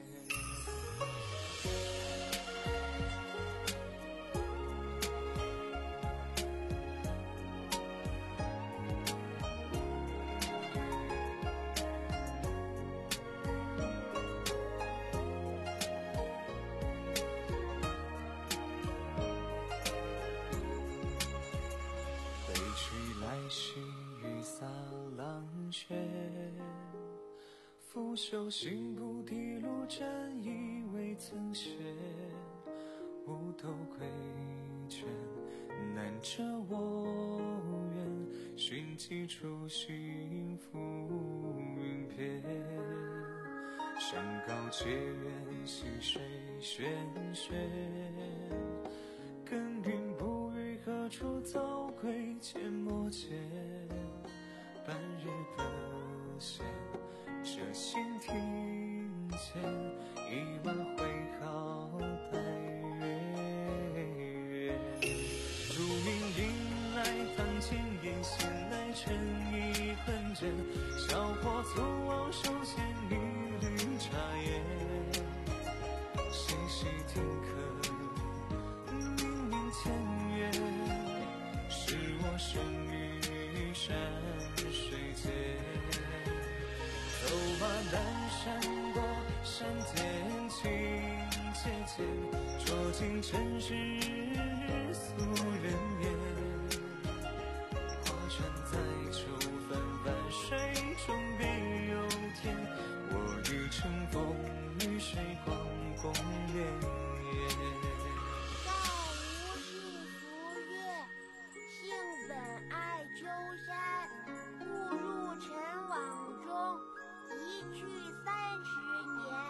C: 拂袖行不滴路，沾衣未曾歇。五斗归卷，难遮我愿。寻迹初心浮云边。山高且远，溪水喧喧。耕耘不语，何处早归阡陌间。半日得闲。这心庭前，一马挥毫待月。竹林迎来堂前燕，闲来晨衣困枕。小伙粗往手牵一缕茶叶。细细听客，明明前月。是我生于山水间。走马南山过山间，情切切，捉尽尘世俗人言。划船载舟，泛泛水中别有天。我欲乘风与水光共潋滟。
E: 道无信俗月，性本爱秋山。误入尘网中，一去三十年。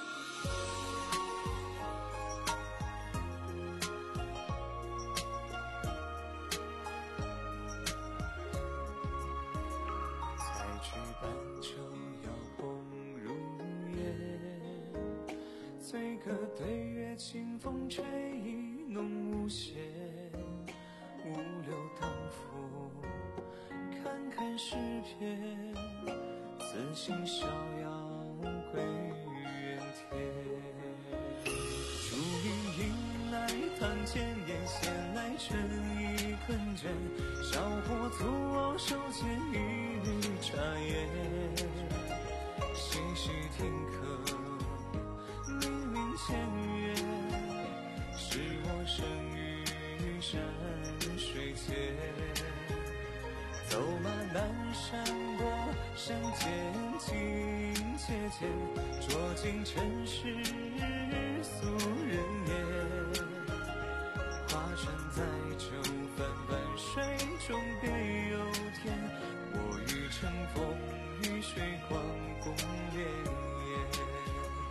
E: 采菊半秋，摇红如烟。醉歌对月，清风吹意浓无限。五柳当扶，看看诗篇。此心逍遥归原田。竹林迎来堂前燕，闲来晨衣困枕。小伙粗往手牵一缕茶叶。细细听客，明明前月。是我生于山水间。走马南山过山间，情切切，捉尽尘世俗人言。划船载舟，泛泛水中别有天。我欲乘风与水光共潋滟。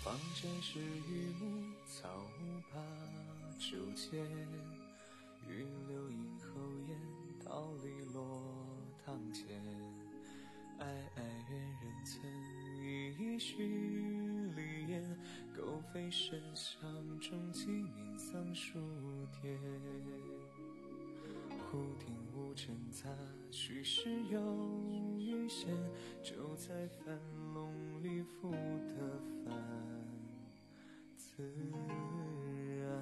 E: 房间是榆木草木把竹间，雨流饮后烟，桃李落堂前。哀哀怨人曾一许离言，狗吠深巷中鸡鸣桑树田。忽听无尘杂，虚实有余弦，就在樊笼里复得返自然。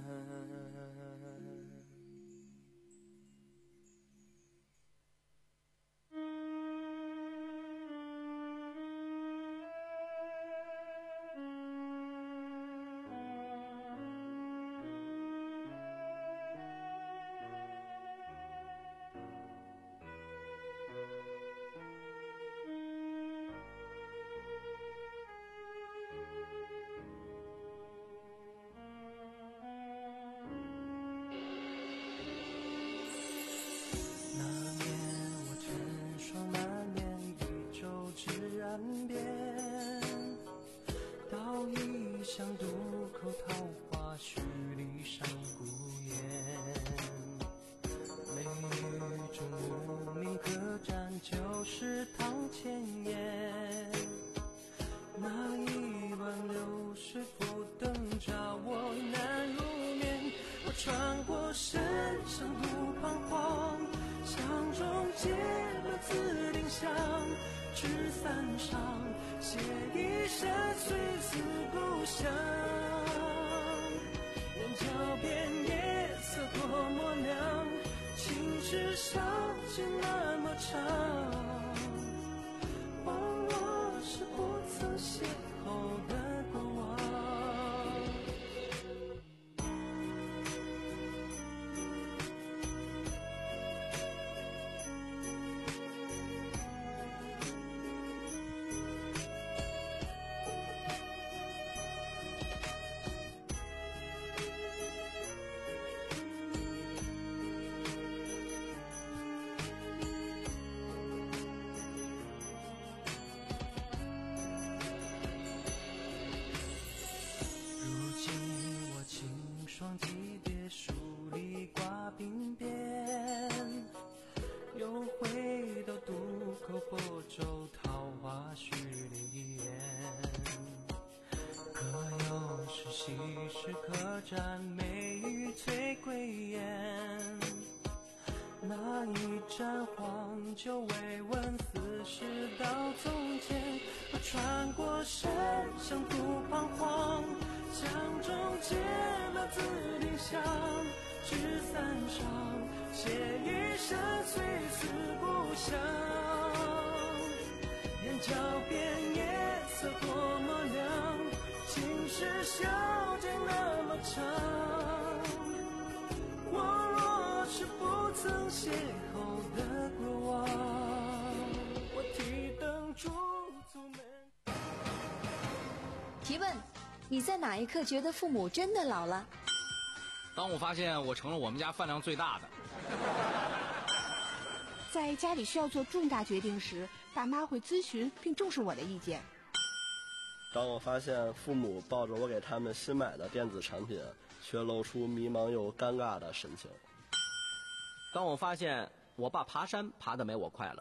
E: 向渡口桃花墟里上孤雁，美玉中无名客栈就是堂前燕。那一轮流水不等着我难入眠，我穿过深巷路彷徨，巷中结了紫丁香，纸伞上写一声虽死不乡。人脚边夜色多么亮，情史少见那么长，忘我是不曾邂逅的过往。双级别树里挂鬓边，又回到渡口泊舟桃花墟里烟。可有是昔时客栈美玉催归雁，那一盏黄酒未闻似事到从前。我穿过深巷渡彷徨，巷中结了紫丁香，纸伞上写一声虽死不乡。眼角边夜色多么亮，情史笑间那么长。我若是不曾邂逅的过往，我提灯驻足门。
K: 提问：你在哪一刻觉得父母真的老了？
L: 当我发现我成了我们家饭量最大的。
M: 在家里需要做重大决定时，爸妈会咨询并重视我的意见。
N: 当我发现父母抱着我给他们新买的电子产品，却露出迷茫又尴尬的神情。
O: 当我发现我爸爬山爬得没我快乐。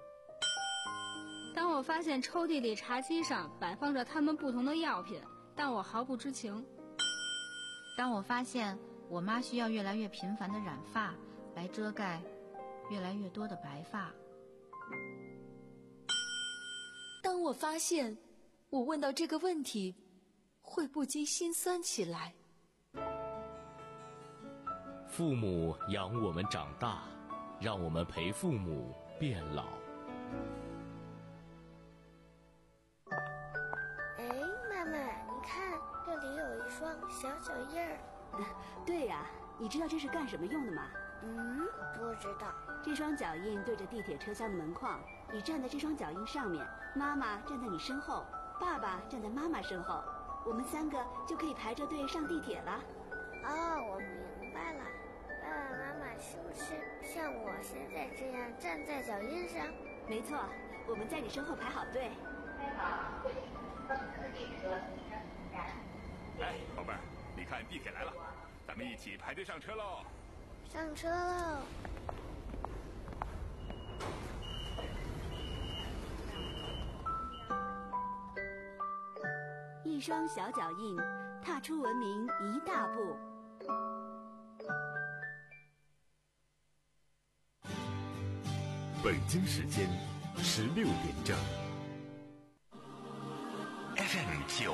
P: 当我发现抽屉里茶几上摆放着他们不同的药品，但我毫不知情。
Q: 当我发现我妈需要越来越频繁的染发来遮盖越来越多的白发。
K: 当我发现我问到这个问题会不禁心酸起来。
A: 父母养我们长大，让我们陪父母变老。
R: 哎，妈妈，你看这里有一双小脚印儿。
S: 对呀、啊，你知道这是干什么用的吗？
R: 嗯，不知道。
S: 这双脚印对着地铁车厢的门框，你站在这双脚印上面，妈妈站在你身后，爸爸站在妈妈身后，我们三个就可以排着队上地铁了。
R: 哦，我明白了。爸爸妈妈是不是像我现在这样站在脚印上？
S: 没错，我们在你身后排好队。
T: 开往贵州自己车，
A: 哎，宝贝儿，你看地铁来了，咱们一起排队上车喽！
R: 上车喽！
S: 一双小脚印，踏出文明一大步。
A: 北京时间十六点整。
B: F M 九